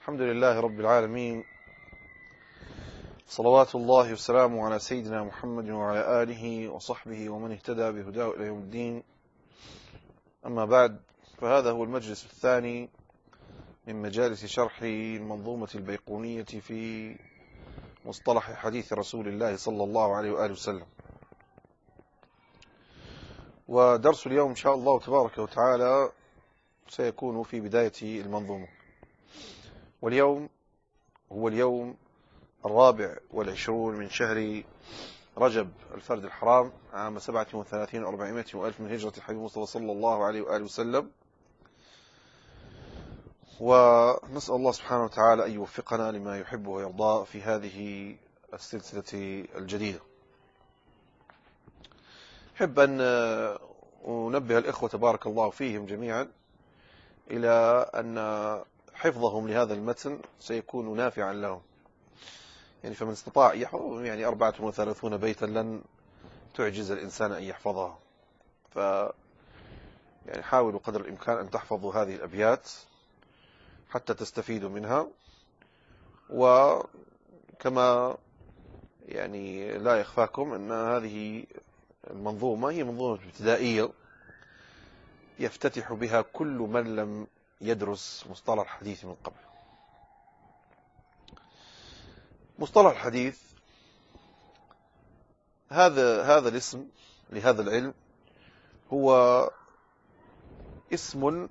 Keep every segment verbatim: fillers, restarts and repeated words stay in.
الحمد لله رب العالمين، صلوات الله وسلامه على سيدنا محمد وعلى آله وصحبه ومن اهتدى بهداه إلى يوم الدين. أما بعد، فهذا هو المجلس الثاني من مجالس شرح المنظومة البيقونية في مصطلح حديث رسول الله صلى الله عليه وآله وسلم. ودرس اليوم إن شاء الله تبارك وتعالى سيكون في بداية المنظومة. واليوم هو اليوم الرابع والعشرون من شهر رجب الفرد الحرام عام سبعة وثلاثين وأربعمائة وألف من هجرة الحبيب المصطفى صلى الله عليه وآله وسلم. ونسأل الله سبحانه وتعالى أن يوفقنا لما يحب ويرضى في هذه السلسلة الجديدة. أحب أن أنبه الإخوة بارك الله فيهم جميعا إلى أن حفظهم لهذا المتن سيكون نافعا لهم. يعني فمن استطاع يحفظ يعني أربعة وثلاثون بيتا لن تعجز الإنسان أن يحفظها. ف يعني حاولوا قدر الإمكان أن تحفظوا هذه الأبيات حتى تستفيدوا منها. وكما يعني لا يخفاكم أن هذه المنظومة هي منظومة ابتدائية يفتتح بها كل من لم يدرس مصطلح الحديث من قبل. مصطلح الحديث هذا هذا الاسم لهذا العلم هو اسم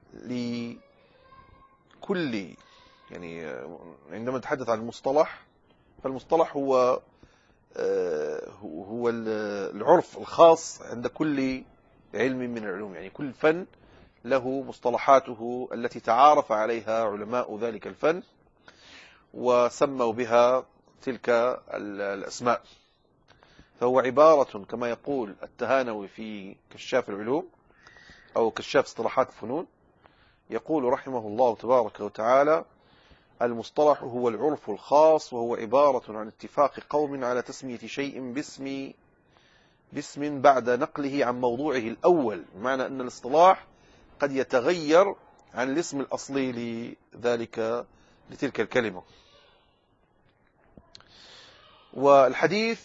لكل، يعني عندما نتحدث عن المصطلح فالمصطلح هو هو العرف الخاص عند كل علم من العلوم. يعني كل فن له مصطلحاته التي تعارف عليها علماء ذلك الفن وسموا بها تلك الأسماء. فهو عبارة كما يقول التهانوي في كشاف العلوم أو كشاف اصطلاحات الفنون، يقول رحمه الله تبارك وتعالى: المصطلح هو العرف الخاص، وهو عبارة عن اتفاق قوم على تسمية شيء باسم باسم بعد نقله عن موضوعه الأول، بمعنى أن الاصطلاح قد يتغير عن الاسم الأصلي لذلك لتلك الكلمة. والحديث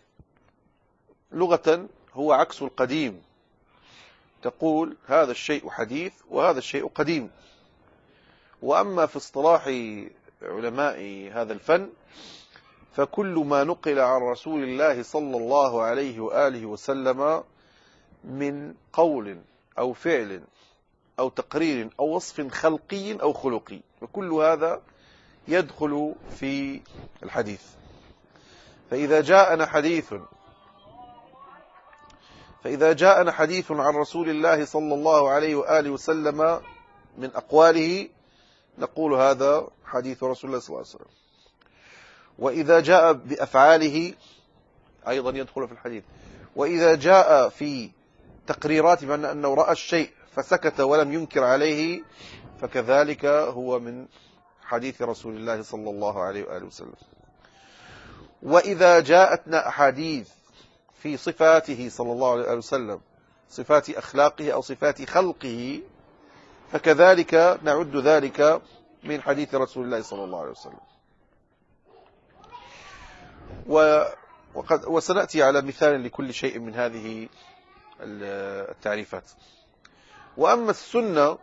لغة هو عكس القديم، تقول هذا الشيء حديث وهذا الشيء قديم. وأما في اصطلاح علماء هذا الفن فكل ما نقل عن رسول الله صلى الله عليه وآله وسلم من قول أو فعل أو تقرير أو وصف خلقي أو خلقي، وكل هذا يدخل في الحديث. فإذا جاءنا حديث فإذا جاءنا حديث عن رسول الله صلى الله عليه وآله وسلم من أقواله نقول هذا حديث رسول الله صلى الله عليه وسلم. وإذا جاء بأفعاله أيضا يدخل في الحديث. وإذا جاء في تقريرات بأن أنه رأى الشيء فسكت ولم ينكر عليه فكذلك هو من حديث رسول الله صلى الله عليه وآله وسلم. وإذا جاءتنا أحاديث في صفاته صلى الله عليه وآله وسلم، صفات أخلاقه أو صفات خلقه، فكذلك نعد ذلك من حديث رسول الله صلى الله عليه وسلم. وقد وسنأتي على مثال لكل شيء من هذه التعريفات. وأما السنة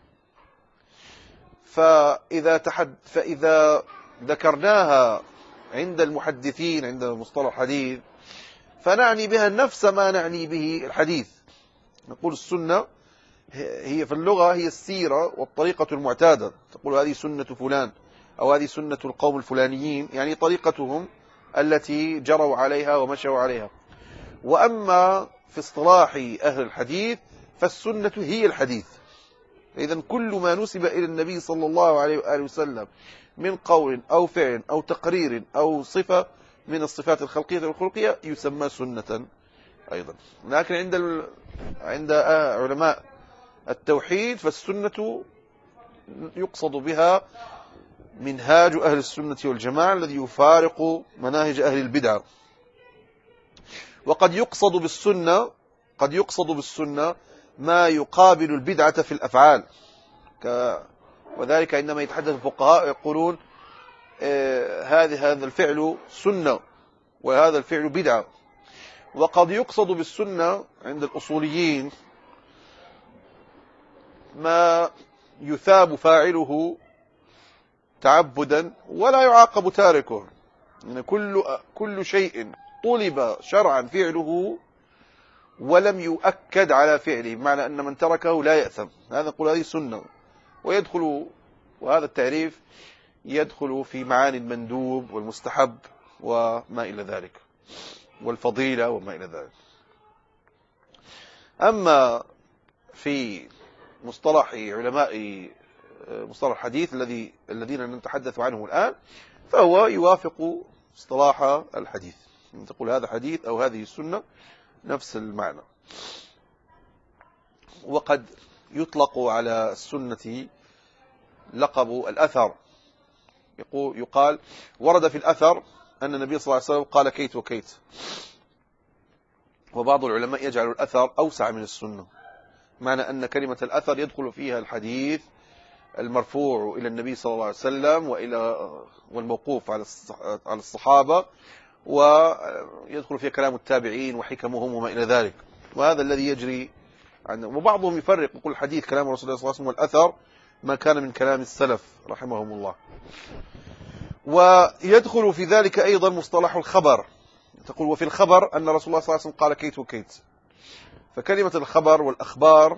فإذا, تحد فإذا ذكرناها عند المحدثين عند مصطلح الحديث فنعني بها نفس ما نعني به الحديث. نقول السنة هي في اللغة هي السيرة والطريقة المعتادة. تقول هذه سنة فلان أو هذه سنة القوم الفلانيين، يعني طريقتهم التي جروا عليها ومشوا عليها. وأما في اصطلاح أهل الحديث فالسنة هي الحديث. إذن كل ما نسب إلى النبي صلى الله عليه وآله وسلم من قول أو فعل أو تقرير أو صفة من الصفات الخلقية والخلقية يسمى سنة أيضا. لكن عند ال... عند علماء التوحيد فالسنة يقصد بها منهاج أهل السنة والجماعة الذي يفارق مناهج أهل البدع. وقد يقصد بالسنة قد يقصد بالسنة ما يقابل البدعة في الأفعال وذلك عندما يتحدث الفقهاء يقولون هذا هذا الفعل سنة وهذا الفعل بدعة. وقد يقصد بالسنة عند الأصوليين ما يثاب فاعله تعبدا ولا يعاقب تاركه، يعني كل كل شيء طلب شرعا فعله ولم يؤكد على فعله، بمعنى أن من تركه لا يأثم، هذا نقول هذه سنة. ويدخل وهذا التعريف يدخل في معاني المندوب والمستحب وما إلى ذلك، والفضيلة وما إلى ذلك. أما في مصطلح علماء مصطلح الحديث الذي الذين نتحدث عنه الآن، فهو يوافق اصطلاح الحديث، تقول هذا حديث أو هذه السنة نفس المعنى. وقد يطلق على السنة لقب الأثر، يقول يقال ورد في الأثر أن النبي صلى الله عليه وسلم قال كيت وكيت. وبعض العلماء يجعل الأثر أوسع من السنة، معنى أن كلمة الأثر يدخل فيها الحديث المرفوع إلى النبي صلى الله عليه وسلم وإلى والموقوف على على الصحابة، ويدخل فيها كلام التابعين وحكمهم وما إلى ذلك. وهذا الذي يجري عندهم. وبعضهم يفرق يقول الحديث كلام رسول الله صلى الله عليه وسلم، والأثر ما كان من كلام السلف رحمهم الله. ويدخل في ذلك أيضا مصطلح الخبر، تقول وفي الخبر أن رسول الله صلى الله عليه وسلم قال كيت وكيت. فكلمة الخبر والأخبار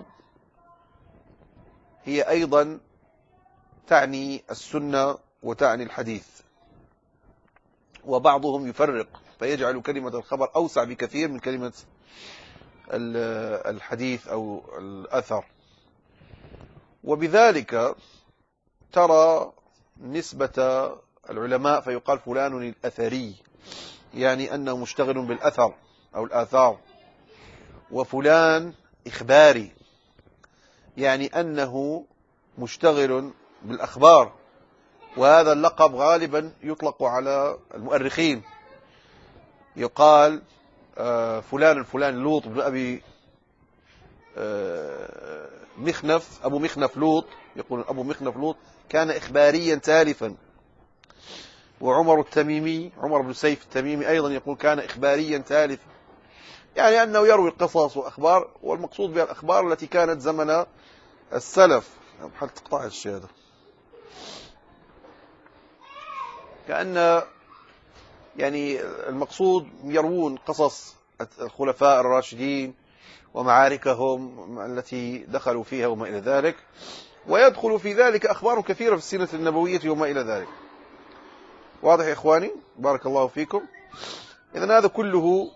هي أيضا تعني السنة وتعني الحديث. وبعضهم يفرق فيجعل كلمة الخبر أوسع بكثير من كلمة الحديث أو الأثر. وبذلك ترى نسبة العلماء فيقال فلان الأثري، يعني أنه مشتغل بالأثر أو الآثار. وفلان إخباري، يعني أنه مشتغل بالأخبار. وهذا اللقب غالبا يطلق على المؤرخين، يقال فلان الفلان لوط بن أبي مخنف أبو مخنف لوط، يقول أبو مخنف لوط كان إخباريا تالفا. وعمر التميمي عمر بن سيف التميمي أيضا يقول كان إخباريا تالفا، يعني أنه يروي القصص وأخبار، والمقصود بها الأخبار التي كانت زمن السلف. حال تقطع الشيء هذا، كأن يعني المقصود يروون قصص الخلفاء الراشدين ومعاركهم التي دخلوا فيها وما إلى ذلك. ويدخل في ذلك أخبار كثيرة في السيرة النبوية وما إلى ذلك. واضح يا إخواني؟ بارك الله فيكم. إذن هذا كله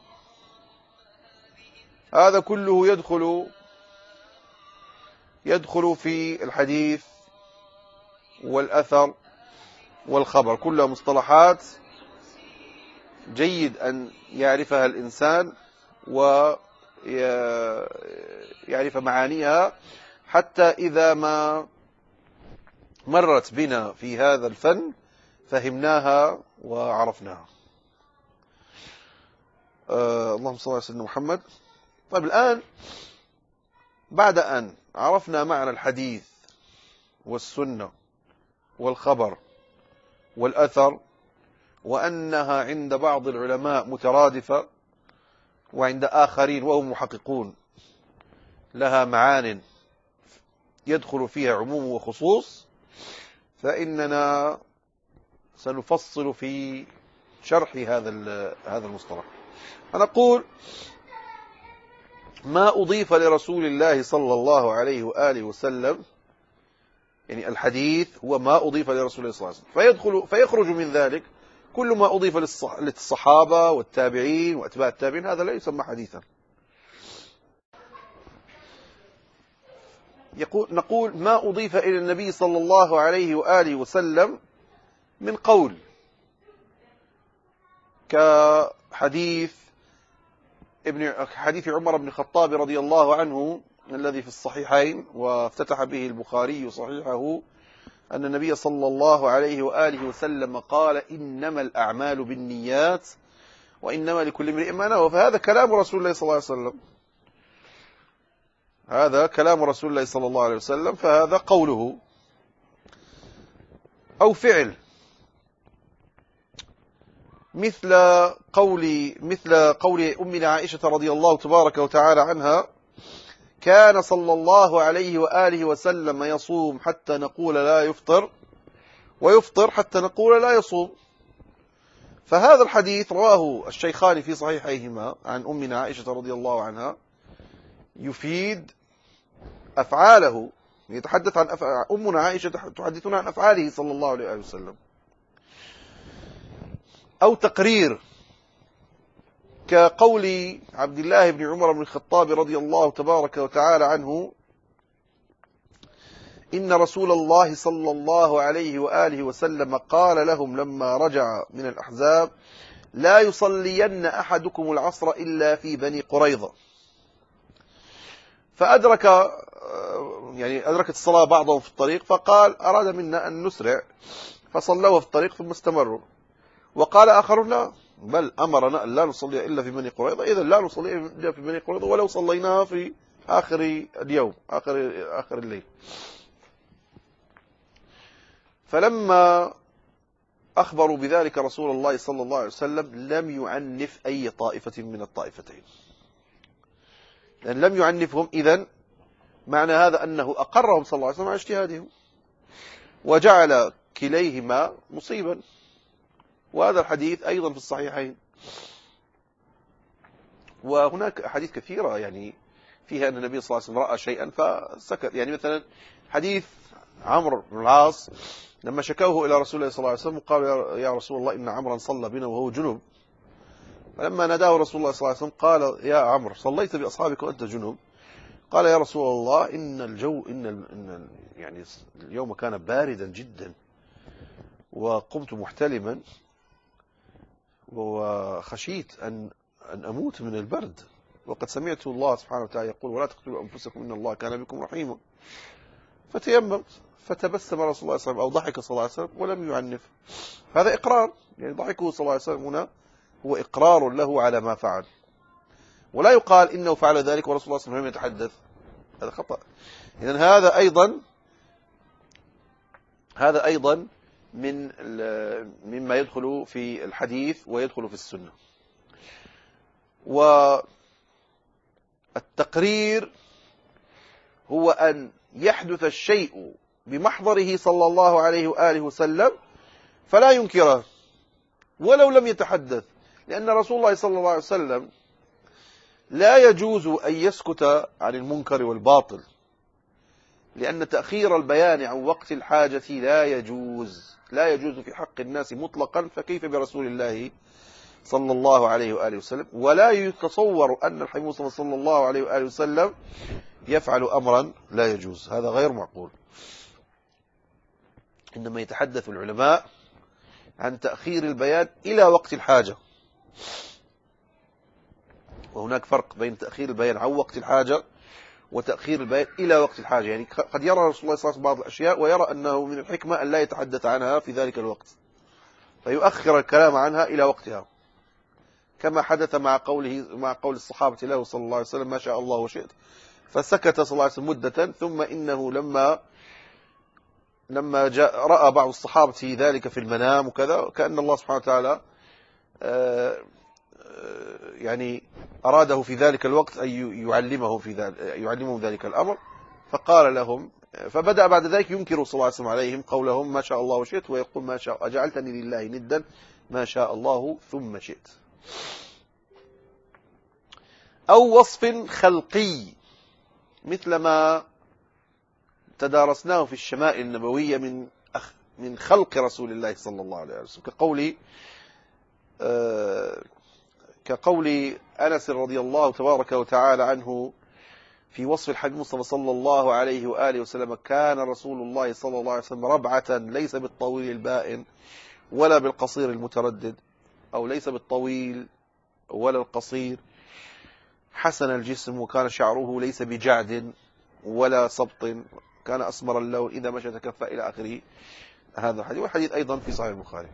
هذا كله يدخل يدخل في الحديث والأثر والخبر، كلها مصطلحات جيد أن يعرفها الإنسان ويعرف معانيها، حتى إذا ما مرت بنا في هذا الفن فهمناها وعرفناها. آه اللهم صل على سيدنا محمد. طيب الآن بعد أن عرفنا معنى الحديث والسنة والخبر والأثر، وأنها عند بعض العلماء مترادفة، وعند آخرين وهم محققون لها معان يدخل فيها عموم وخصوص، فإننا سنفصل في شرح هذا هذا المصطلح. فنقول ما أضيف لرسول الله صلى الله عليه وآله وسلم، يعني الحديث هو ما أضيف لرسول الله صلى الله عليه وسلم، فيدخل فيخرج من ذلك كل ما أضيف للصحابة والتابعين وأتباع التابعين، هذا لا يسمى حديثا. يقول نقول ما أضيف إلى النبي صلى الله عليه وآله وسلم من قول، كحديث ابن حديث عمر بن الخطاب رضي الله عنه الذي في الصحيحين وافتتح به البخاري صحيحه، أن النبي صلى الله عليه وآله وسلم قال إنما الأعمال بالنيات وإنما لكل امرئ ما نوى. فهذا كلام رسول الله صلى الله عليه وسلم، هذا كلام رسول الله صلى الله عليه وسلم، فهذا قوله. أو فعل، مثل قول مثل قول أمنا عائشة رضي الله تبارك وتعالى عنها: كان صلى الله عليه وآله وسلم يصوم حتى نقول لا يفطر، ويفطر حتى نقول لا يصوم. فهذا الحديث رواه الشيخان في صحيحيهما عن أمنا عائشة رضي الله عنها، يفيد أفعاله، يتحدث عن أفعال أمنا عائشة، تحدثنا عن أفعاله صلى الله عليه وسلم. أو تقرير، كقول عبد الله بن عمر بن الخطاب رضي الله تبارك وتعالى عنه: إن رسول الله صلى الله عليه وآله وسلم قال لهم لما رجع من الأحزاب: لا يصلين أحدكم العصر إلا في بني قريظة. فأدرك يعني أدركت الصلاة بعضهم في الطريق، فقال: أراد منا أن نسرع، فصلوا في الطريق ثم استمروا. وقال آخرون: لا، بل أمرنا أن لا نصلي إلا في بني قريظة، إذا لا نصلي إلا في بني قريظة ولو صليناها في آخر اليوم، آخر آخر الليل. فلما أخبروا بذلك رسول الله صلى الله عليه وسلم لم يعنف أي طائفة من الطائفتين، لأن لم يعنفهم، إذن معنى هذا أنه أقرهم صلى الله عليه وسلم على اجتهادهم، وجعل كليهما مصيبا. وهذا الحديث أيضا في الصحيحين. وهناك أحاديث كثيرة يعني فيها أن النبي صلى الله عليه وسلم رأى شيئا فسكت. يعني مثلا حديث عمرو بن العاص لما شكوه إلى رسول الله صلى الله عليه وسلم وقالوا: يا رسول الله إن عمرا صلى بنا وهو جنب. فلما ناداه رسول الله صلى الله عليه وسلم قال: يا عمرو، صليت بأصحابك وأنت جنب؟ قال: يا رسول الله إن الجو إن, إن يعني اليوم كان باردا جدا، وقمت محتلما، وخشيت أن أن أموت من البرد، وقد سمعت الله سبحانه وتعالى يقول: ولا تقتلوا أنفسكم إن الله كان بكم رحيما. فتيممت، فتبسم رسول الله صلى الله عليه وسلم أو ضحك صلى الله عليه وسلم ولم يعنف. هذا إقرار، يعني ضحكه صلى الله عليه وسلم هنا هو إقرار له على ما فعل، ولا يقال إنه فعل ذلك ورسول الله صلى الله عليه وسلم لم يتحدث، هذا خطأ. إذن هذا أيضا هذا أيضا من مما يدخل في الحديث ويدخل في السنة. والتقرير هو أن يحدث الشيء بمحضره صلى الله عليه وآله وسلم فلا ينكره ولو لم يتحدث، لأن رسول الله صلى الله عليه وسلم لا يجوز أن يسكت عن المنكر والباطل، لأن تأخير البيان عن وقت الحاجة لا يجوز لا يجوز في حق الناس مطلقا، فكيف برسول الله صلى الله عليه وآله وسلم؟ ولا يتصور أن الحبيب صلى الله عليه وآله وسلم يفعل أمرا لا يجوز، هذا غير معقول. إنما يتحدث العلماء عن تأخير البيان إلى وقت الحاجة، وهناك فرق بين تأخير البيان عن وقت الحاجة وتأخير البيان إلى وقت الحاجة. يعني قد يرى رسول الله صلى الله عليه وسلم بعض الأشياء ويرى أنه من الحكمة أن لا يتحدث عنها في ذلك الوقت، فيؤخر الكلام عنها إلى وقتها، كما حدث مع قوله مع قول الصحابة له صلى الله عليه وسلم: ما شاء الله وشئت. فسكت صلى الله عليه وسلم مدة، ثم إنه لما لما جاء رأى بعض الصحابة ذلك في المنام وكذا، كأن الله سبحانه وتعالى يعني أراده في ذلك الوقت أن يعلمه في ذلك يعلمهم ذلك الأمر، فقال لهم، فبدأ بعد ذلك ينكر صلى الله عليه وسلم عليهم قولهم: ما شاء الله وشئت، ويقول: ما شاء أجعلتني لله ندا ما شاء الله ثم شئت. أو وصف خلقي، مثل ما تدارسناه في الشمائل النبوية من من خلق رسول الله صلى الله عليه وسلم، كقول آه كقول أنس رضي الله تبارك وتعالى عنه في وصف الحبيب المصطفى صلى الله عليه وآله وسلم: كان رسول الله صلى الله عليه وسلم ربعة، ليس بالطويل البائن ولا بالقصير المتردد، أو ليس بالطويل ولا القصير، حسن الجسم، وكان شعره ليس بجعد ولا سبط، كان أسمر اللون، إذا مشى تكفى، إلى آخره. هذا الحديث، والحديث أيضا في صحيح البخاري.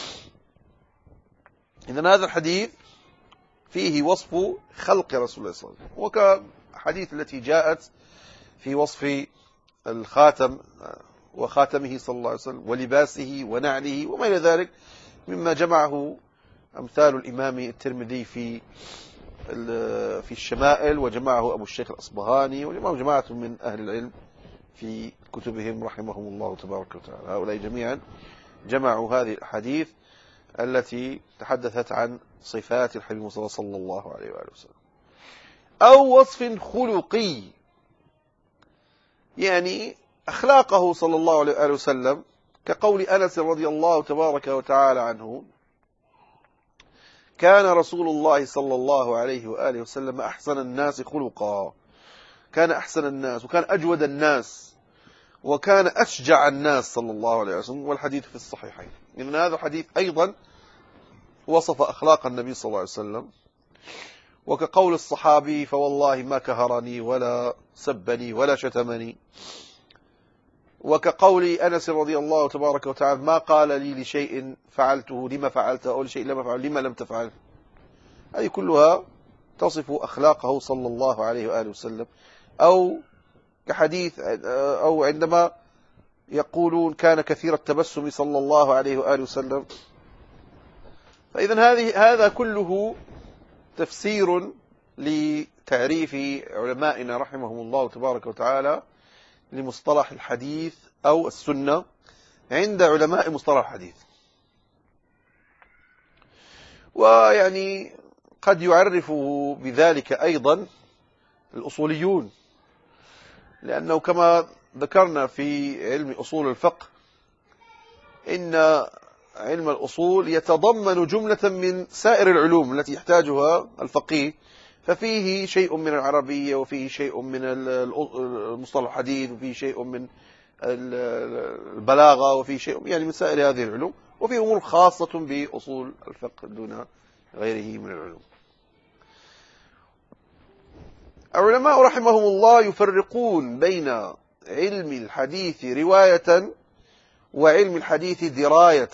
إذن هذا الحديث فيه وصف خلق رسول الله صلى الله عليه وسلم، وكحديث التي جاءت في وصف الخاتم وخاتمه صلى الله عليه وسلم ولباسه ونعله وما إلى ذلك مما جمعه أمثال الإمام الترمذي في في الشمائل، وجمعه أبو الشيخ الأصبهاني، وجمعه جماعة من أهل العلم في كتبهم رحمهم الله تبارك وتعالى. هؤلاء جميعا جمعوا هذه الأحاديث التي تحدثت عن صفات الحبيب صلى الله عليه وآله وسلم. أو وصف خلقي، يعني أخلاقه صلى الله عليه وآله وسلم، كقول أنس رضي الله تبارك وتعالى عنه: كان رسول الله صلى الله عليه وآله وسلم أحسن الناس خلقا، كان أحسن الناس، وكان أجود الناس، وكان أشجع الناس صلى الله عليه وسلم، والحديث في الصحيحين. إن هذا الحديث أيضا وصف أخلاق النبي صلى الله عليه وسلم، وكقول الصحابي: فوالله ما كهرني ولا سبني ولا شتمني. وكقول أنس رضي الله تبارك وتعالى: ما قال لي لشيء فعلته لما فعلته، أو لشيء لما فعل لما لم تفعل. هذه كلها تصف أخلاقه صلى الله عليه وآله وسلم. أو كحديث أو عندما يقولون كان كثير التبسم صلى الله عليه وآله وسلم. فإذا هذه هذا كله تفسير لتعريف علمائنا رحمهم الله تبارك وتعالى لمصطلح الحديث أو السنة عند علماء مصطلح الحديث. ويعني قد يعرفه بذلك أيضا الأصوليون، لأنه كما ذكرنا في علم أصول الفقه إن علم الأصول يتضمن جملة من سائر العلوم التي يحتاجها الفقيه، ففيه شيء من العربية، وفيه شيء من المصطلح الحديث، وفيه شيء من البلاغة، وفيه شيء يعني من سائر هذه العلوم، وفيه أمور خاصة بأصول الفقه دون غيره من العلوم. العلماء رحمهم الله يفرقون بين علم الحديث رواية وعلم الحديث دراية.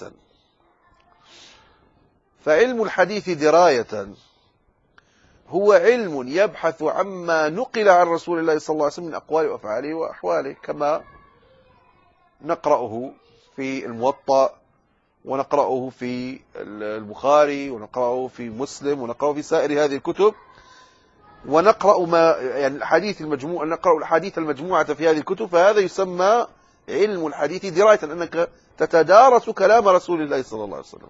فعلم الحديث دراية هو علم يبحث عما نقل عن رسول الله صلى الله عليه وسلم من أقواله وأفعاله وأحواله، كما نقرأه في الموطأ، ونقرأه في البخاري، ونقرأه في مسلم، ونقرأه في سائر هذه الكتب، ونقرأ ما يعني الحديث المجموع نقرأ الحديث المجموعة في هذه الكتب. فهذا يسمى علم الحديث دراية، أنك تتدارس كلام رسول الله صلى الله عليه وسلم.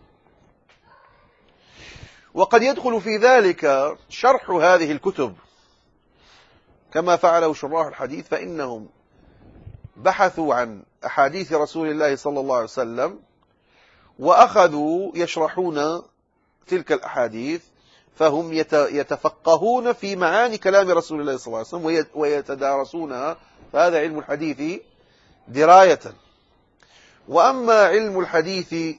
وقد يدخل في ذلك شرح هذه الكتب كما فعله شراح الحديث، فإنهم بحثوا عن أحاديث رسول الله صلى الله عليه وسلم وأخذوا يشرحون تلك الأحاديث، فهم يتفقهون في معاني كلام رسول الله صلى الله عليه وسلم ويتدارسونها. فهذا علم الحديث دراية. وأما علم الحديث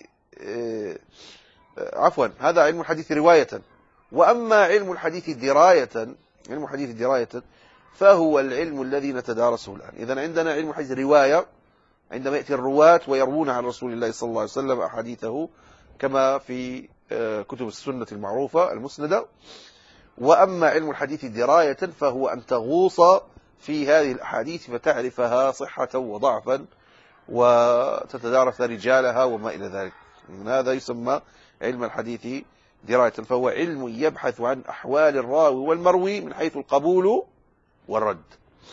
عفوا هذا علم الحديث رواية. وأما علم الحديث دراية علم الحديث دراية فهو العلم الذي نتدارسه الآن. إذن عندنا علم الحديث رواية عندما يأتي الرواة ويروون عن رسول الله صلى الله عليه وسلم أحاديثه كما في كتب السنة المعروفة المسندة. وأما علم الحديث دراية فهو أن تغوص في هذه الأحاديث فتعرفها صحة وضعفا وتتدارس رجالها وما إلى ذلك. هذا يسمى علم الحديث دراية. فهو علم يبحث عن أحوال الراوي والمروي من حيث القبول والرد.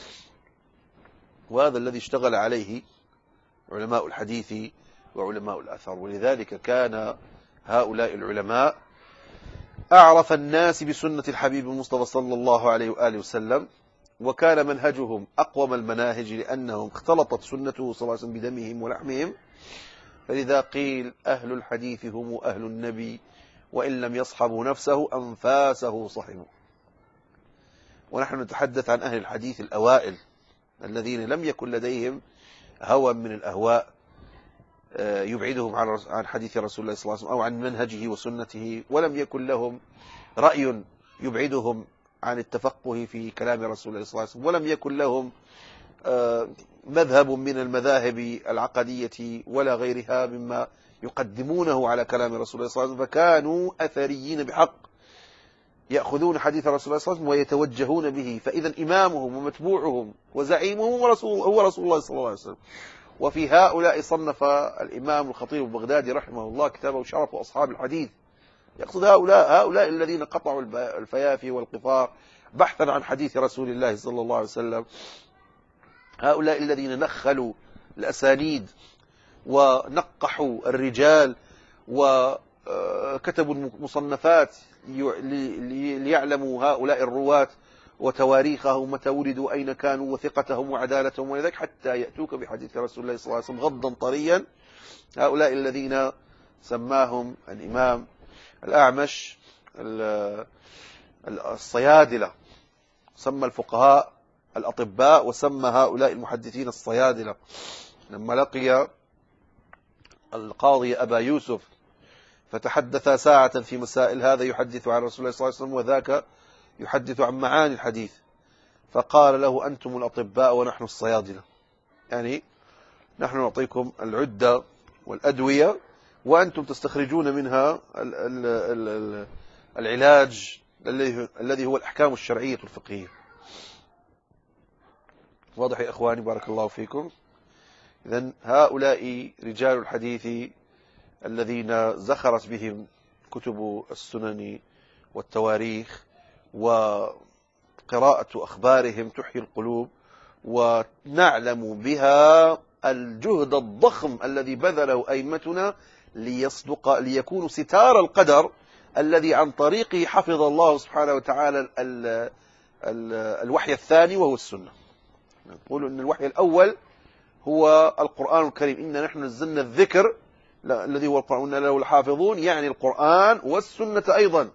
وهذا الذي اشتغل عليه علماء الحديث وعلماء الأثر. ولذلك كان هؤلاء العلماء أعرف الناس بسنة الحبيب المصطفى صلى الله عليه وآله وسلم، وكان منهجهم أقوم المناهج لأنهم اختلطت سنته صلى الله عليه وسلم بدمهم ولحمهم. فلذا قيل أهل الحديث هم أهل النبي، وإن لم يصحبوا نفسه أنفاسه صحبوا. ونحن نتحدث عن أهل الحديث الأوائل الذين لم يكن لديهم هوى من الأهواء يبعدهم عن حديث رسول الله صلى الله عليه وسلم أو عن منهجه وسنته، ولم يكن لهم رأي يبعدهم عن التفقه في كلام رسول الله صلى الله عليه وسلم، ولم يكن لهم مذهب من المذاهب العقدية ولا غيرها مما يقدمونه على كلام رسول الله صلى الله عليه وسلم. فكانوا أثريين بحق، يأخذون حديث رسول الله صلى الله عليه وسلم ويتوجهون به. فإذا إمامهم ومتبوعهم وزعيمهم هو رسول, هو رسول الله صلى الله عليه وسلم. وفي هؤلاء صنف الإمام الخطيب البغدادي رحمه الله كتابه شرف أصحاب الحديث، يقصد هؤلاء هؤلاء الذين قطعوا الفيافي والقفار بحثا عن حديث رسول الله صلى الله عليه وسلم، هؤلاء الذين نخلوا الأسانيد ونقحوا الرجال وكتبوا مصنفات ليعلموا هؤلاء الرواة وتواريخهم متى ولدوا أين كانوا وثقتهم وعدالتهم ولذلك حتى يأتوك بحديث رسول الله صلى الله عليه وسلم غضا طريا. هؤلاء الذين سماهم الإمام الأعمش الصيادلة، سمى الفقهاء الأطباء وسمى هؤلاء المحدثين الصيادلة. لما لقي القاضي أبا يوسف فتحدث ساعة في مسائل، هذا يحدث عن رسول الله صلى الله عليه وسلم وذاك يحدث عن معاني الحديث، فقال له أنتم الأطباء ونحن الصيادلة، يعني نحن نعطيكم العدة والأدوية وأنتم تستخرجون منها العلاج الذي هو الأحكام الشرعية الفقهية. واضح يا إخواني؟ بارك الله فيكم. إذن هؤلاء رجال الحديث الذين زخرت بهم كتب السنن والتواريخ وقراءة أخبارهم تحيي القلوب، ونعلم بها الجهد الضخم الذي بذله أئمتنا ليصدق ليكون ستار القدر الذي عن طريقه حفظ الله سبحانه وتعالى ال ال ال الوحي الثاني وهو السنة. نقول أن الوحي الأول هو القرآن الكريم، إن نحن نزلنا الذكر الذي هو القرآن له الحافظون، يعني القرآن والسنة أيضا.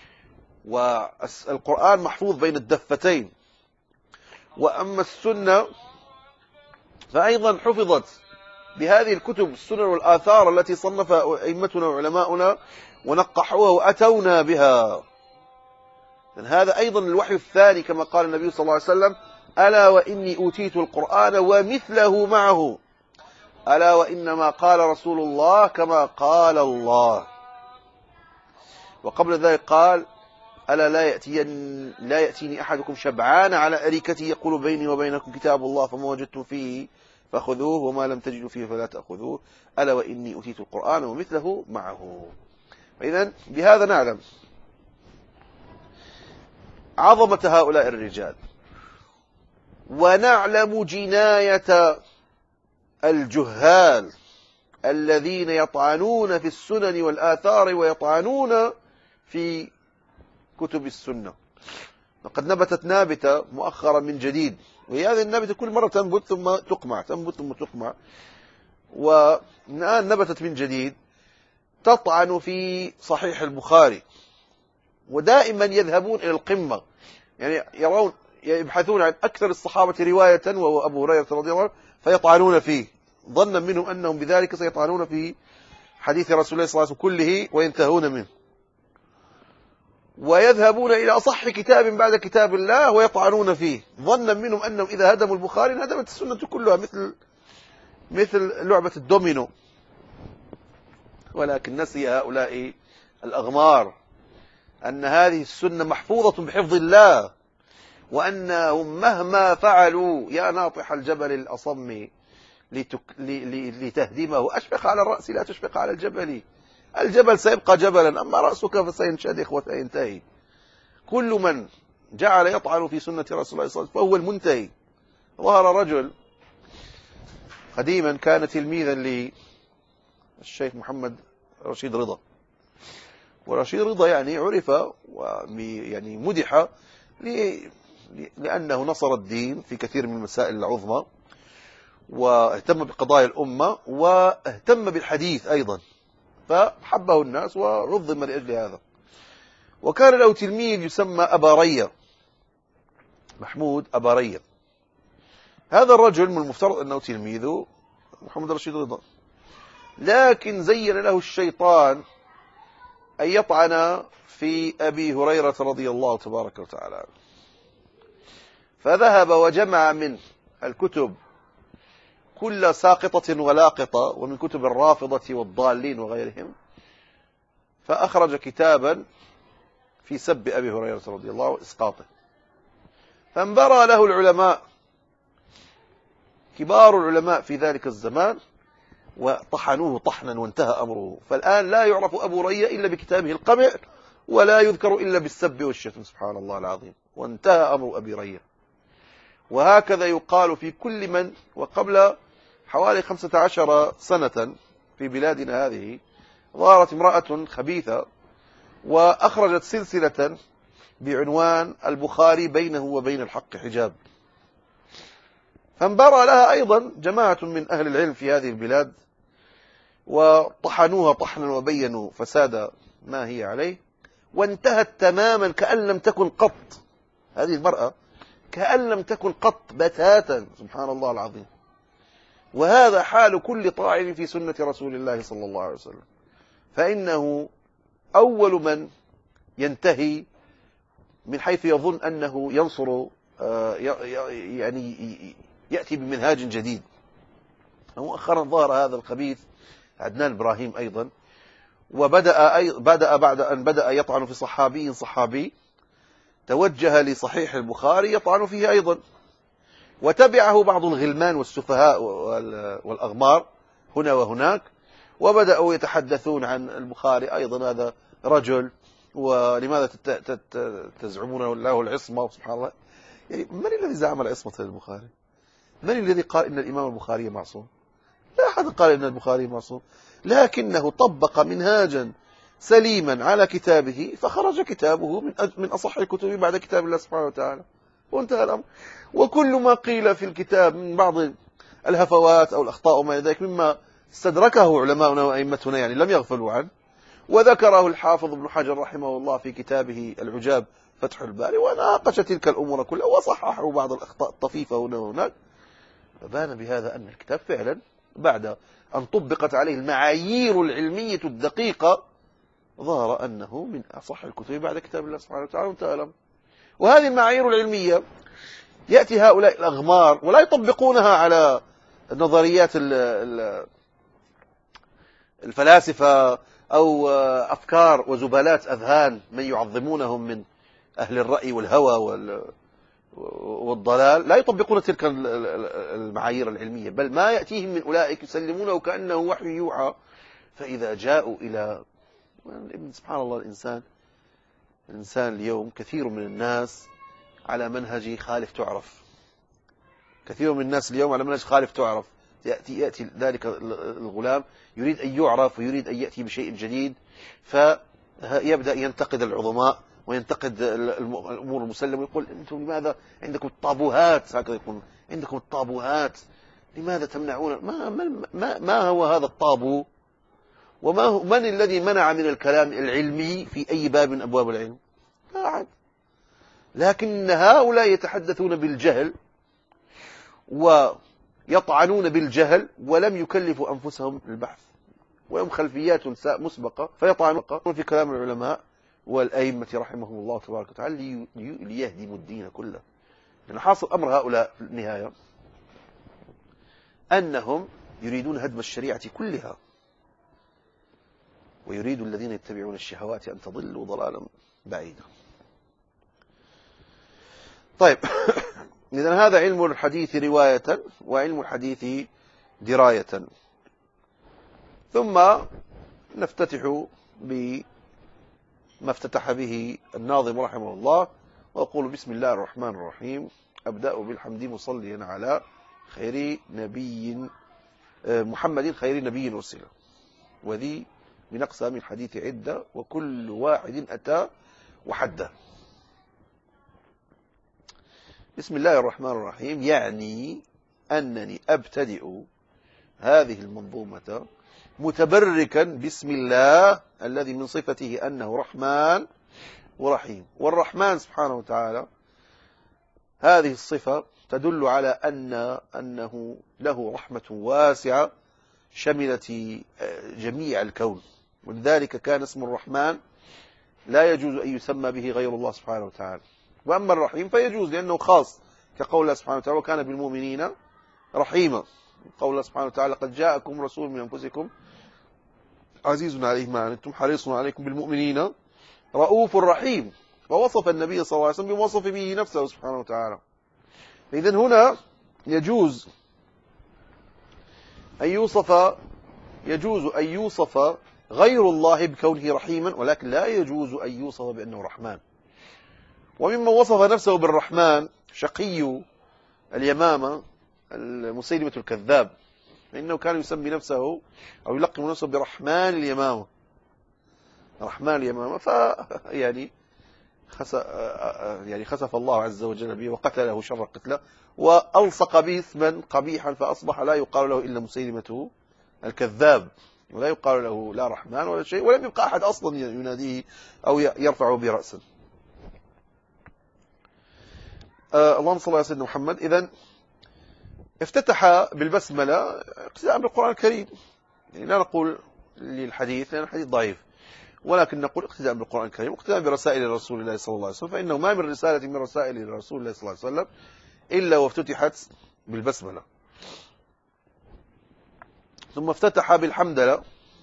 والقرآن محفوظ بين الدفتين، وأما السنة فأيضا حفظت بهذه الكتب السنن والآثار التي صنفها أئمتنا وعلماؤنا ونقحوها وأتونا بها. هذا أيضا الوحي الثاني كما قال النبي صلى الله عليه وسلم: ألا وإني أوتيت القرآن ومثله معه، ألا وإنما قال رسول الله كما قال الله. وقبل ذلك قال: ألا لا يأتين لا يأتيني أحدكم شبعان على أريكته يقول بيني وبينكم كتاب الله فما وجدتم فيه فخذوه وما لم تجدوا فيه فلا تأخذوه، ألا وإني أوتيت القرآن ومثله معه. إذن بهذا نعلم عظمة هؤلاء الرجال، ونعلم جناية الجهال الذين يطعنون في السنن والآثار ويطعنون في كتب السنة. لقد نبتت نابتة مؤخرا من جديد، وهي هذه النابتة كل مرة تنبت ثم تقمع تنبت ثم تقمع، والآن نبتت من جديد تطعن في صحيح البخاري، ودائما يذهبون إلى القمة، يعني يرون يبحثون عن أكثر الصحابة رواية وهو أبو هريرة رضي الله عنه فيطعنون فيه، ظنا منهم أنهم بذلك سيطعنون في حديث رسول الله صلى الله عليه وسلم كله وينتهون منه، ويذهبون إلى أصح كتاب بعد كتاب الله ويطعنون فيه، ظنا منهم أنهم إذا هدموا البخاري انهدمت السنة كلها، مثل مثل لعبة الدومينو. ولكن نسي هؤلاء الأغمار أن هذه السنة محفوظة بحفظ الله، وأنهم مهما فعلوا يا ناطح الجبل الأصم لتك... لتهدمه أشفق على الرأس لا تشفق على الجبل، الجبل سيبقى جبلا أما رأسك فسينشدخ وسينتهي. كل من جعل يطعن في سنة رسول الله صلى الله عليه وسلم فهو المنتهي. ظهر رجل قديما كان تلميذا للشيخ محمد رشيد رضا، ورشيد رضا يعني عرف ويعني مدح لأنه نصر الدين في كثير من المسائل العظمى، واهتم بقضايا الأمة، واهتم بالحديث أيضا، فحبه الناس ورضم لأجل هذا. وكان له تلميذ يسمى أبا ريا، محمود أبا ريا. هذا الرجل من المفترض أنه تلميذه محمد رشيد رضا، لكن زين له الشيطان أن يطعن في أبي هريرة رضي الله تبارك وتعالى عنه، فذهب وجمع من الكتب كل ساقطة ولاقطة ومن كتب الرافضة والضالين وغيرهم، فأخرج كتابا في سب أبي هريرة رضي الله وإسقاطه، فانبرى له العلماء كبار العلماء في ذلك الزمان وطحنوه طحنا وانتهى أمره. فالآن لا يعرف أبو رية إلا بكتابه القمع، ولا يذكر إلا بالسب والشتم، سبحان الله العظيم، وانتهى أمر أبي رية. وهكذا يقال في كل من، وقبل حوالي خمسة عشر سنة في بلادنا هذه ظهرت امرأة خبيثة وأخرجت سلسلة بعنوان البخاري بينه وبين الحق حجاب، فانبرى لها أيضا جماعة من أهل العلم في هذه البلاد وطحنوها طحنا وبينوا فساد ما هي عليه، وانتهت تماما كأن لم تكن قط. هذه المرأة كأن لم تكن قط بتاتا، سبحان الله العظيم. وهذا حال كل طاعن في سنة رسول الله صلى الله عليه وسلم، فإنه أول من ينتهي من حيث يظن أنه ينصر، يعني يأتي بمنهاج جديد. مؤخرا ظهر هذا الخبيث عدنان إبراهيم أيضا، وبدأ أي بدأ بعد أن بدأ يطعن في صحابي صحابي توجه لصحيح البخاري يطعن فيه أيضا، وتبعه بعض الغلمان والسفهاء والأغمار هنا وهناك، وبدأوا يتحدثون عن البخاري أيضا هذا رجل، ولماذا تزعمون له العصمة؟ سبحان الله، يعني من الذي زعم العصمة للبخاري؟ من الذي قال إن الإمام البخاري معصوم؟ لا أحد قال إن البخاري معصوم، لكنه طبق منهاجا سليما على كتابه، فخرج كتابه من من أصح الكتب بعد كتاب الله سبحانه وتعالى، وانتهى الأمر. وكل ما قيل في الكتاب من بعض الهفوات أو الأخطاء وما ذلك مما استدركه علماؤنا وأئمتنا، يعني لم يغفلوا عنه، وذكره الحافظ ابن حجر رحمه الله في كتابه العجاب فتح الباري، وناقش تلك الأمور كلها وصححه بعض الأخطاء الطفيفة هنا وهناك. فبان بهذا أن الكتاب فعلا بعد أن طبقت عليه المعايير العلمية الدقيقة ظهر أنه من أصح الكتب بعد كتاب الله سبحانه وتعالى، وانتهى الأمر. وهذه المعايير العلمية يأتي هؤلاء الأغمار ولا يطبقونها على نظريات الفلاسفة أو أفكار وزبالات أذهان من يعظمونهم من أهل الرأي والهوى والضلال، لا يطبقون تلك المعايير العلمية، بل ما يأتيهم من أولئك يسلمونه كأنه وحي يوحى. فإذا جاءوا إلى سبحان الله، الإنسان الإنسان اليوم كثير من الناس على منهج خالف تعرف، كثير من الناس اليوم على منهج خالف تعرف. يأتي يأتي ذلك الغلام يريد أن يعرف ويريد أن يأتي بشيء جديد، فيبدأ ينتقد العظماء وينتقد الأمور المسلمة ويقول أنتم لماذا عندكم الطابوهات، هكذا يقول عندكم الطابوهات، لماذا تمنعون؟ ما, ما, ما هو هذا الطابو؟ وما هو من الذي منع من الكلام العلمي في أي باب من أبواب العلم؟ لا أحد. لكن هؤلاء يتحدثون بالجهل ويطعنون بالجهل ولم يكلفوا أنفسهم البحث، وهم خلفيات مسبقة، فيطعنون في كلام العلماء والأئمة رحمهم الله تبارك وتعالى ليهدموا الدين كله. لأن حاصل أمر هؤلاء في النهاية أنهم يريدون هدم الشريعة كلها، ويريد الذين يتبعون الشهوات أن تضلوا ضلالا بعيدا. طيب إذن هذا علم الحديث رواية، وعلم الحديث دراية. ثم نفتتح بما افتتح به الناظم رحمه الله، وأقول بسم الله الرحمن الرحيم، أبدأ بالحمد مصليا على خير نبي محمد خير نبي أرسل، وذي من أقسام الحديث عدة، وكل واحد أتى وحده. بسم الله الرحمن الرحيم يعني أنني أبتدئ هذه المنظومة متبركا بسم الله الذي من صفته أنه رحمن ورحيم. والرحمن سبحانه وتعالى هذه الصفة تدل على أن أنه له رحمة واسعة شملت جميع الكون، ولذلك كان اسم الرحمن لا يجوز أن يسمى به غير الله سبحانه وتعالى. وأما الرحيم فيجوز لأنه خاص، كقول الله سبحانه وتعالى وكان بالمؤمنين رحيما. قول الله سبحانه وتعالى قد جاءكم رسول من أنفسكم عزيز عليه ما عنتم حريص عليكم بالمؤمنين رؤوف رحيم، ووصف النبي صلى الله عليه وسلم بوصف به نفسه سبحانه وتعالى. إذن هنا يجوز أن يوصف يجوز أن يوصف غير الله بكونه رحيما، ولكن لا يجوز أن يوصف بأنه رحمن. وممن وصف نفسه بالرحمن شقي اليمامة المسيلمة الكذاب، فإنه كان يسمي نفسه أو يلقب نفسه برحمن اليمامة، رحمن اليمامة. ف يعني يعني خسف الله عز وجل به وقتله شر قتله، وألصق به اسما قبيحا، فأصبح لا يقال له إلا مسيلمة الكذاب، ولا يقال له لا رحمن ولا شيء، ولم يبقى أحد أصلا يناديه أو يرفعه برأسه. آه اللهم صل على سيدنا محمد. إذن افتتح بالبسملة اقتداء بالقرآن الكريم، يعني لا نقول للحديث لأن الحديث ضعيف، ولكن نقول اقتداء بالقرآن الكريم واقتداء برسائل رسول الله صلى الله عليه وسلم، فإنه ما من رسالة من رسائل رسول الله صلى الله عليه وسلم إلا وافتتحت بالبسملة. ثم افتتح بالحمدلله،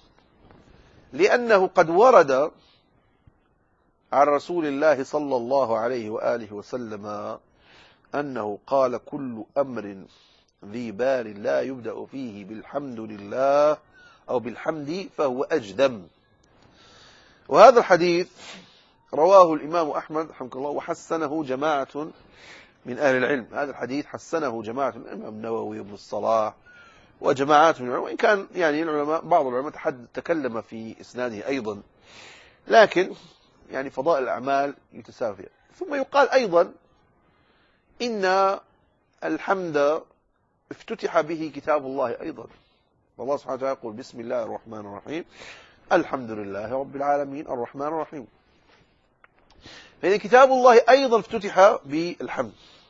لأنه قد ورد عن رسول الله صلى الله عليه وآله وسلم أنه قال: كل أمر ذي بال لا يبدأ فيه بالحمد لله أو بالحمد فهو أجدم. وهذا الحديث رواه الإمام أحمد رحمه الله وحسنه جماعة من أهل العلم. هذا الحديث حسنه جماعة من الإمام النووي وابن الصلاح وجماعات من العلماء، وإن كان يعني العلماء بعض العلماء تكلم في إسناده أيضا، لكن يعني فضائل الأعمال يتساوى فيها. ثم يقال أيضا إن الحمد افتتح به كتاب الله أيضا، والله سبحانه وتعالى يقول: بسم الله الرحمن الرحيم الحمد لله رب العالمين الرحمن الرحيم. فإن كتاب الله أيضا افتتح بالحمد.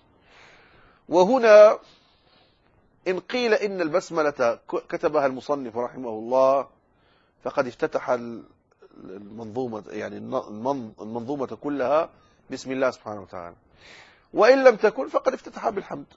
وهنا إن قيل إن البسملة كتبها المصنف رحمه الله فقد افتتح المنظومة، يعني المنظومة كلها بسم الله سبحانه وتعالى، وإن لم تكن فقد افتتح بالحمد.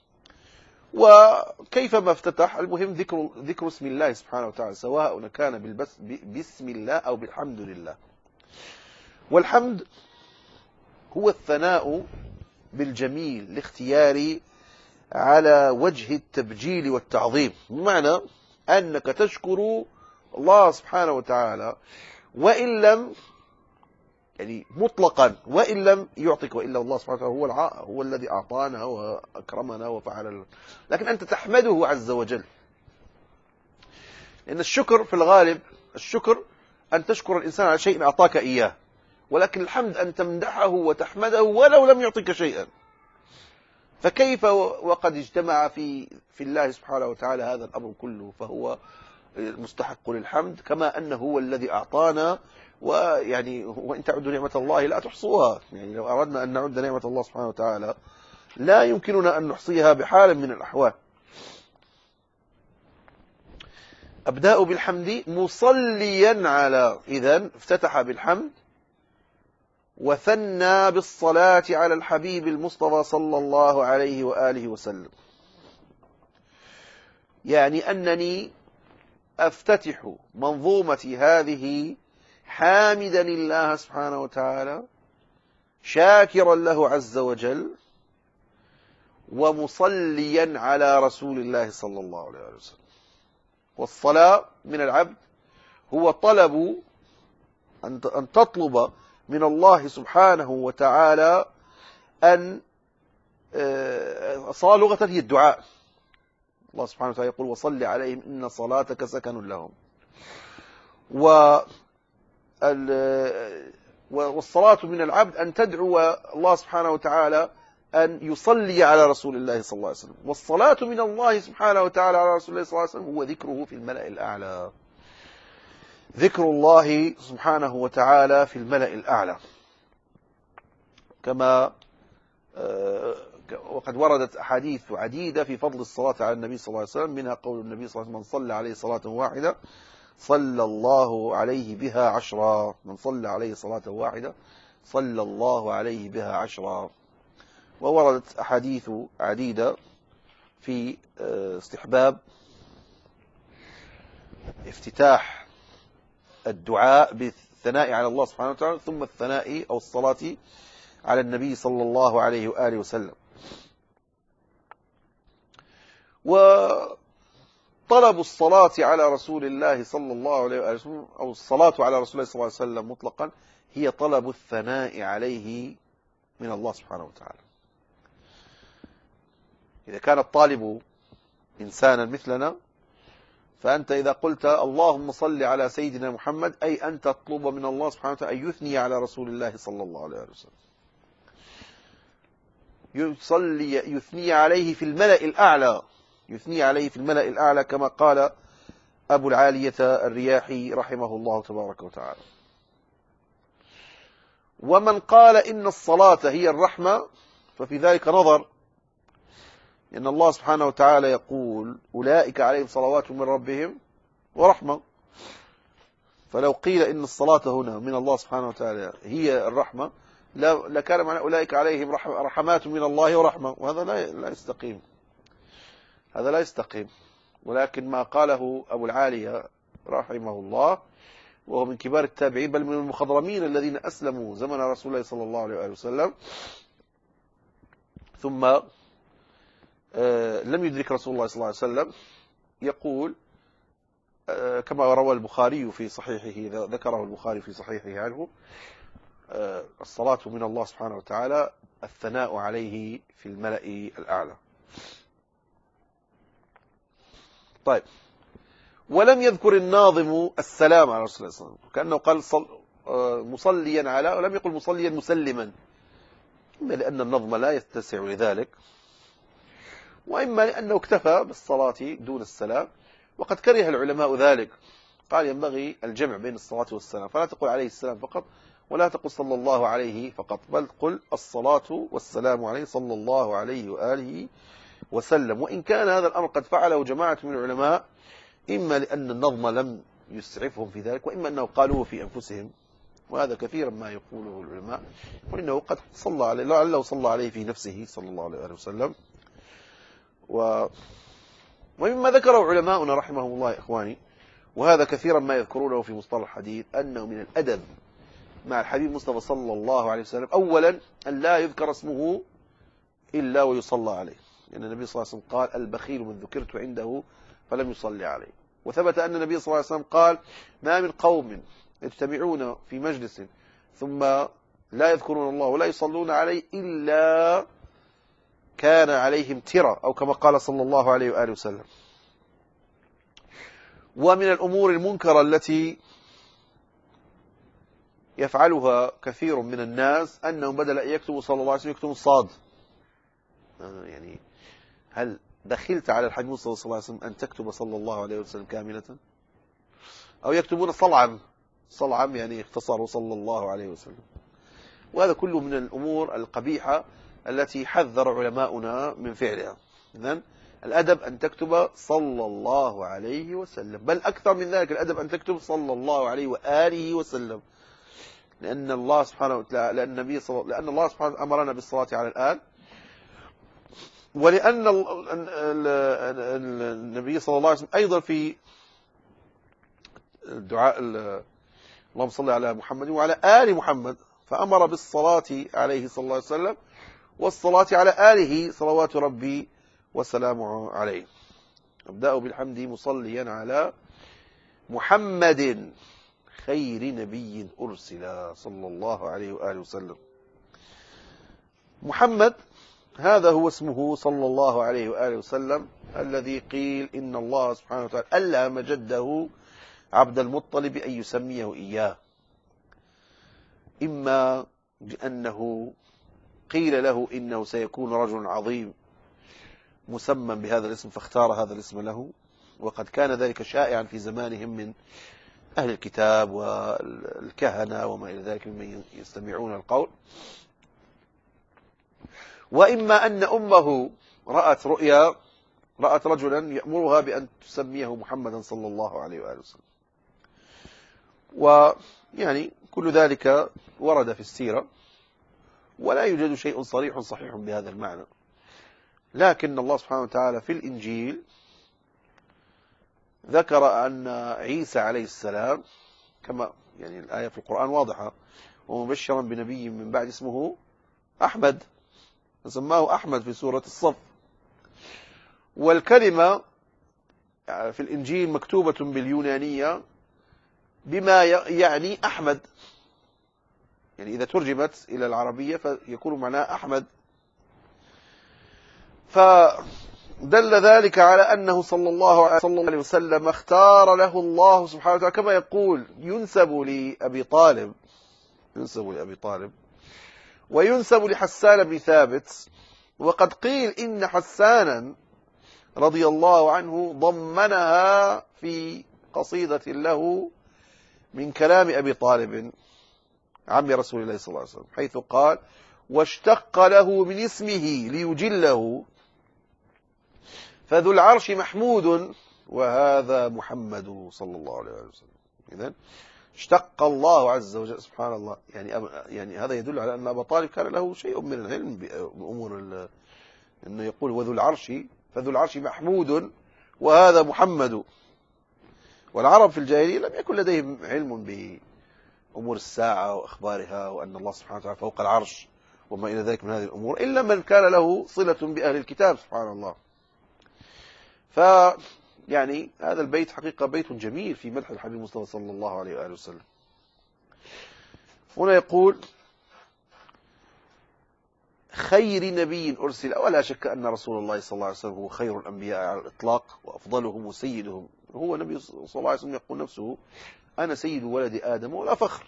وكيفما افتتح، المهم ذكر ذكر اسم الله سبحانه وتعالى، سواء كان بالبس بسم الله أو بالحمد لله. والحمد هو الثناء بالجميل الاختياري على وجه التبجيل والتعظيم، بمعنى أنك تشكر الله سبحانه وتعالى وإن لم يعني مطلقا وإن لم يعطيك، وإلا الله سبحانه وتعالى هو الع... هو الذي أعطانا وأكرمنا وفعل، لكن أنت تحمده عز وجل. إن الشكر في الغالب، الشكر أن تشكر الإنسان على شيء أعطاك إياه، ولكن الحمد أن تمدحه وتحمده ولو لم يعطيك شيئا. فكيف وقد اجتمع في في الله سبحانه وتعالى هذا الأمر كله، فهو مستحق للحمد، كما أنه هو الذي أعطانا. ويعني وإن تعدوا نعمة الله لا تحصوها، يعني لو أردنا أن نعد نعمة الله سبحانه وتعالى لا يمكننا أن نحصيها بحال من الأحوال. أبدأ بالحمد مصليا على، إذن افتتح بالحمد وثنى بالصلاة على الحبيب المصطفى صلى الله عليه وآله وسلم، يعني أنني أفتتح منظومتي هذه حامدا لله سبحانه وتعالى، شاكرا له عز وجل، ومصليا على رسول الله صلى الله عليه وسلم. والصلاة من العبد هو طلب أن تطلب من الله سبحانه وتعالى أن الصلاة لغة هي الدعاء. الله سبحانه وتعالى يقول: وصل عليهم إن صلاتك سكن لهم. والصلاة من العبد أن تدعو الله سبحانه وتعالى أن يصلي على رسول الله صلى الله عليه وسلم. والصلاة من الله سبحانه وتعالى على رسول الله صلى الله عليه وسلم هو ذكره في الملأ الأعلى، ذكر الله سبحانه وتعالى في الملأ الأعلى، كما وقد وردت أحاديث عديدة في فضل الصلاة على النبي صلى الله عليه وسلم، منها قول النبي صلى الله عليه وسلم: من صلى عليه صلاة واحدة صلى الله عليه بها عشرا. من صلى عليه صلاة واحدة صلى الله عليه بها عشرا. ووردت أحاديث عديدة في استحباب افتتاح الدعاء بالثناء على الله سبحانه وتعالى، ثم الثناء أو الصلاة على النبي صلى الله عليه وآله وسلم. طلب الصلاة على رسول الله صلى الله عليه وسلم أو الصلاة على رسول الله صلى الله عليه وسلم مطلقا هي طلب الثناء عليه من الله سبحانه وتعالى. إذا كان الطالب إنسانا مثلنا، فأنت إذا قلت اللهم صل على سيدنا محمد أي أن تطلب من الله سبحانه وتعالى أن يثني على رسول الله صلى الله عليه وسلم، يصلي يثني عليه في الملأ الأعلى، يثني عليه في الملأ الأعلى كما قال أبو العالية الرياحي رحمه الله تبارك وتعالى. ومن قال إن الصلاة هي الرحمة ففي ذلك نظر، لأن الله سبحانه وتعالى يقول أولئك عليهم صلوات من ربهم ورحمة، فلو قيل إن الصلاة هنا من الله سبحانه وتعالى هي الرحمة لكان معنى أولئك عليهم رحمات من الله ورحمة، وهذا لا يستقيم، هذا لا يستقيم. ولكن ما قاله أبو العالية رحمه الله وهو من كبار التابعين بل من المخضرمين الذين أسلموا زمن رسول الله صلى الله عليه وسلم ثم لم يدرك رسول الله صلى الله عليه وسلم، يقول كما روى البخاري في صحيحه، ذكره البخاري في صحيحه عنه: الصلاة من الله سبحانه وتعالى الثناء عليه في الملأ الأعلى. طيب، ولم يذكر الناظم السلام على رسول الله صلى الله عليه وسلم، كأنه قال صل مصليا على، ولم يقل مصليا مسلما، إما لأن النظم لا يتسع لذلك، وإما لأنه اكتفى بالصلاة دون السلام، وقد كره العلماء ذلك، قال ينبغي الجمع بين الصلاة والسلام، فلا تقل عليه السلام فقط ولا تقل صلى الله عليه فقط، بل قل الصلاة والسلام عليه صلى الله عليه وآله وسلم. وإن كان هذا الأمر قد فعله جماعة من العلماء، إما لأن النظم لم يسعفهم في ذلك، وإما أنه قالوه في أنفسهم، وهذا كثيرا ما يقوله العلماء، وإنه قد صلى عليه، لعله صلى عليه في نفسه صلى الله عليه وسلم. و... ومما ذكره علماؤنا رحمهم الله يا إخواني، وهذا كثيرا ما يذكرونه في مصطلح الحديث، أنه من الأدب مع الحبيب مصطفى صلى الله عليه وسلم أولا أن لا يذكر اسمه إلا ويصلى عليه، لأن النبي صلى الله عليه وسلم قال البخيل من ذكرت عنده فلم يصلي عليه. وثبت أن النبي صلى الله عليه وسلم قال ما من قوم يجتمعون في مجلس ثم لا يذكرون الله ولا يصلون عليه إلا كان عليهم ترى، أو كما قال صلى الله عليه وآله وسلم. ومن الأمور المنكرة التي يفعلها كثير من الناس أنهم بدل أن يكتبوا صلى الله عليه وسلم يكتبوا الصاد. يعني هل دخلت على الحبيب صلى الله عليه وسلم أن تكتب صلى الله عليه وسلم كاملة؟ أو يكتبون صلعم، صلعم يعني اختصروا صلى الله عليه وسلم. وهذا كله من الأمور القبيحة التي حذر علماؤنا من فعلها. إذن الأدب أن تكتب صلى الله عليه وسلم، بل أكثر من ذلك الأدب أن تكتب صلى الله عليه وآله وسلم، لأن الله سبحانه وتعالى لأن النبي صلى لأن الله سبحانه أمرنا بالصلاة على الآل، ولأن النبي صلى الله عليه وسلم أيضا في الدعاء اللهم صل على محمد وعلى آل محمد، فأمر بالصلاة عليه صلى الله عليه وسلم والصلاة على آله صلوات ربي وسلامه عليه. أبدأ بالحمد مصليا على محمد خير نبي أرسل صلى الله عليه وآله وسلم. محمد هذا هو اسمه صلى الله عليه وآله وسلم، الذي قيل إن الله سبحانه وتعالى ألهم جده عبد المطلب أن يسميه إياه، إما بأنه قيل له إنه سيكون رجل عظيم مسمى بهذا الاسم فاختار هذا الاسم له، وقد كان ذلك شائعا في زمانهم من أهل الكتاب والكهنة وما إلى ذلك ممن يستمعون القول. وإما أن أمه رأت رؤيا، رأت رجلا يأمرها بأن تسميه محمدا صلى الله عليه وآله وسلم. ويعني كل ذلك ورد في السيرة، ولا يوجد شيء صريح صحيح بهذا المعنى، لكن الله سبحانه وتعالى في الإنجيل ذكر أن عيسى عليه السلام، كما يعني الآية في القرآن واضحة، ومبشرا بنبي من بعد اسمه أحمد، فسماه أحمد في سورة الصف. والكلمة في الإنجيل مكتوبة باليونانية بما يعني أحمد، يعني إذا ترجمت إلى العربية فيكون معناها أحمد. فدل ذلك على أنه صلى الله عليه وسلم اختار له الله سبحانه وتعالى، كما يقول ينسب لأبي طالب ينسب لأبي طالب وينسب لحسان بن ثابت، وقد قيل إن حسانا رضي الله عنه ضمنها في قصيدة له من كلام أبي طالب عم رسول الله صلى الله عليه وسلم، حيث قال: واشتق له من اسمه ليجله، فذو العرش محمود وهذا محمد صلى الله عليه وسلم. إذن اشتق الله عز وجل، سبحان الله، يعني يعني هذا يدل على أن أبا طالب كان له شيء من العلم بأمور، أنه يقول وذو العرش، فذو العرش محمود وهذا محمد. والعرب في الجاهلية لم يكن لديهم علم بأمور الساعة وأخبارها وأن الله سبحانه وتعالى فوق العرش وما إلى ذلك من هذه الأمور، إلا من كان له صلة بأهل الكتاب، سبحان الله. ف يعني هذا البيت حقيقة بيت جميل في مدح الحبيب المصطفى صلى الله عليه وآله وسلم. هنا يقول: خير نبي أرسل، ولا شك أن رسول الله صلى الله عليه وسلم هو خير الأنبياء على الإطلاق وأفضلهم وسيدهم. هو النبي صلى الله عليه وسلم يقول نفسه: أنا سيد ولد آدم ولا فخر.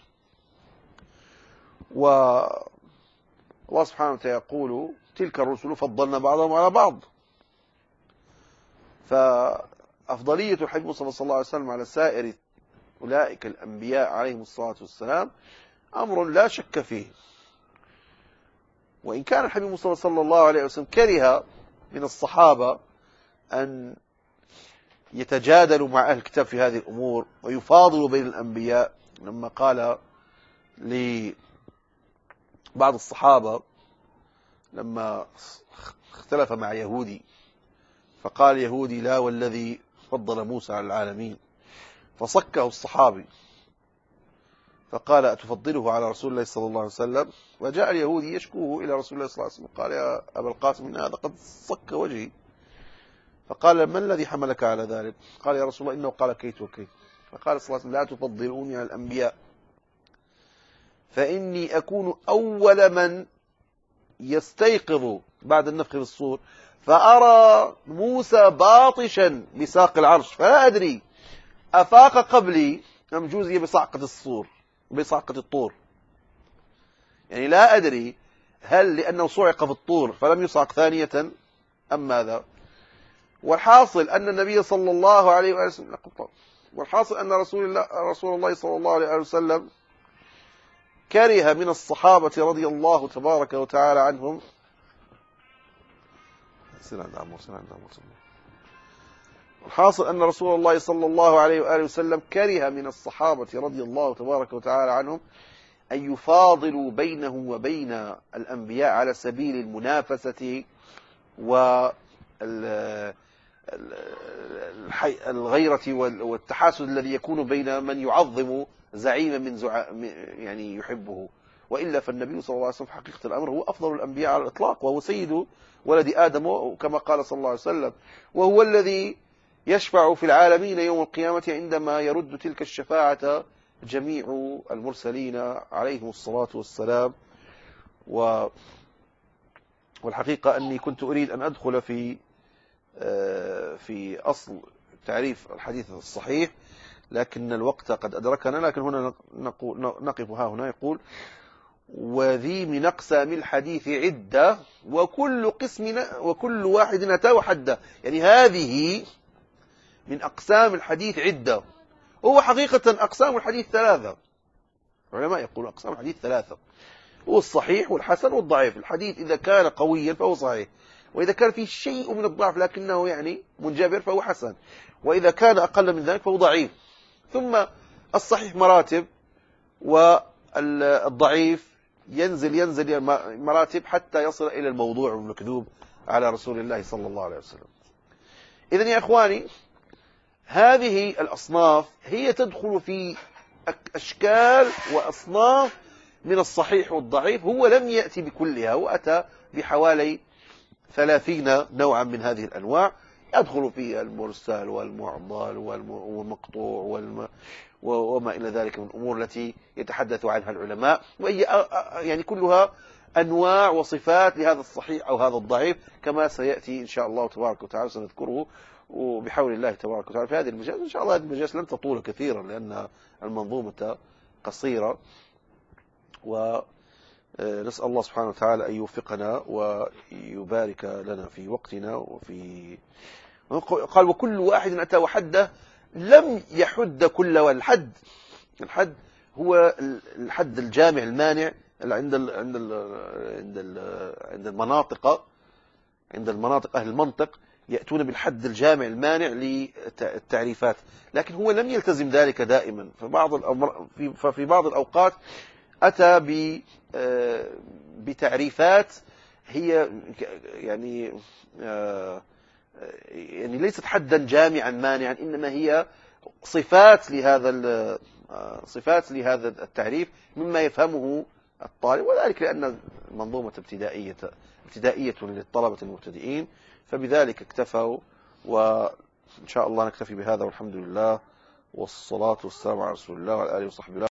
والله سبحانه وتعالى يقول: تلك الرسل فضلنا بعضهم على بعض. فأفضلية الحبيب المصطفى صلى الله عليه وسلم على سائر أولئك الأنبياء عليهم الصلاة والسلام أمر لا شك فيه. وإن كان الحبيب المصطفى صلى الله عليه وسلم كره من الصحابة أن يتجادلوا مع أهل الكتاب في هذه الأمور ويفاضلوا بين الأنبياء، لما قال لبعض الصحابة لما اختلف مع يهودي، فقال يهودي: لا والذي فضل موسى على العالمين، فصكه الصحابي فقال: أتفضله على رسول الله صلى الله عليه وسلم؟ وجاء اليهودي يشكوه إلى رسول الله صلى الله عليه وسلم، قال: يا أبا القاسم، إن هذا قد صك وجهي. فقال: ما الذي حملك على ذلك؟ قال: يا رسول الله، إنه قال كيت وكيت. فقال صلى الله عليه وسلم: لا تفضلوني على الأنبياء، فإني أكون أول من يستيقظ بعد النفخ في الصور، فأرى موسى باطشا بساق العرش، فلا أدري أفاق قبلي أم جوزي بصعقة الصور بصعقة الطور. يعني لا أدري هل لأنه صعق في الطور فلم يصعق ثانية أم ماذا. والحاصل أن النبي صلى الله عليه وسلم والحاصل أن رسول الله رسول الله صلى الله عليه وسلم كره من الصحابة رضي الله تبارك وتعالى عنهم الحاصل أن رسول الله صلى الله عليه وآله وسلم كره من الصحابة رضي الله تبارك وتعالى عنهم أن يفاضلوا بينه وبين الأنبياء على سبيل المنافسة والغيرة والتحاسد الذي يكون بين من يعظم زعيما من زع... يعني يحبه. وإلا فالنبي صلى الله عليه وسلم في حقيقة الأمر هو أفضل الأنبياء على الإطلاق، وهو سيد ولد آدم كما قال صلى الله عليه وسلم، وهو الذي يشفع في العالمين يوم القيامة عندما يرد تلك الشفاعة جميع المرسلين عليهم الصلاة والسلام. و... والحقيقة أني كنت أريد أن أدخل في في أصل تعريف الحديث الصحيح، لكن الوقت قد أدركنا. لكن هنا نقف ها هنا. يقول: وذي من أقسام الحديث عدة وكل قسم وكل واحد أتى حده. يعني هذه من أقسام الحديث عدة. هو حقيقة أقسام الحديث ثلاثة. العلماء يقول أقسام الحديث ثلاثة: هو الصحيح والحسن والضعيف. الحديث إذا كان قويا فهو صحيح، وإذا كان فيه شيء من الضعف لكنه يعني منجبر فهو حسن، وإذا كان أقل من ذلك فهو ضعيف. ثم الصحيح مراتب، والضعيف ينزل ينزل مراتب حتى يصل إلى الموضوع والمكذوب على رسول الله صلى الله عليه وسلم. إذن يا إخواني، هذه الأصناف هي تدخل في أشكال وأصناف من الصحيح والضعيف. هو لم يأتي بكلها، وأتى بحوالي ثلاثين نوعا من هذه الأنواع. يدخل فيها المرسل والمعضل والمقطوع والم وما إلى ذلك من الأمور التي يتحدث عنها العلماء، وهي يعني كلها أنواع وصفات لهذا الصحيح أو هذا الضعيف، كما سيأتي إن شاء الله تبارك وتعالى سنذكره وبحول الله تبارك وتعالى في هذه المجالس. إن شاء الله هذه المجالس لن تطول كثيرا لأن المنظومة قصيرة، ونسأل الله سبحانه وتعالى أن يوفقنا ويبارك لنا في وقتنا. وفي قال وكل واحد أتى وحده لم يحد كل والحد. الحد هو الحد الجامع المانع عند ال عند ال عند ال عند المناطق عند المناطق أهل المنطق يأتون بالحد الجامع المانع للتعريفات، لكن هو لم يلتزم ذلك دائما. فبعض الأمر ففي بعض الأوقات أتى بتعريفات هي يعني يعني ليست حدا جامعا مانعا، إنما هي صفات لهذا صفات لهذا التعريف مما يفهمه الطالب، وذلك لأن المنظومة ابتدائية ابتدائية للطلبة المبتدئين، فبذلك اكتفوا. وإن شاء الله نكتفي بهذا، والحمد لله والصلاة والسلام على رسول الله وعلى آله وصحبه.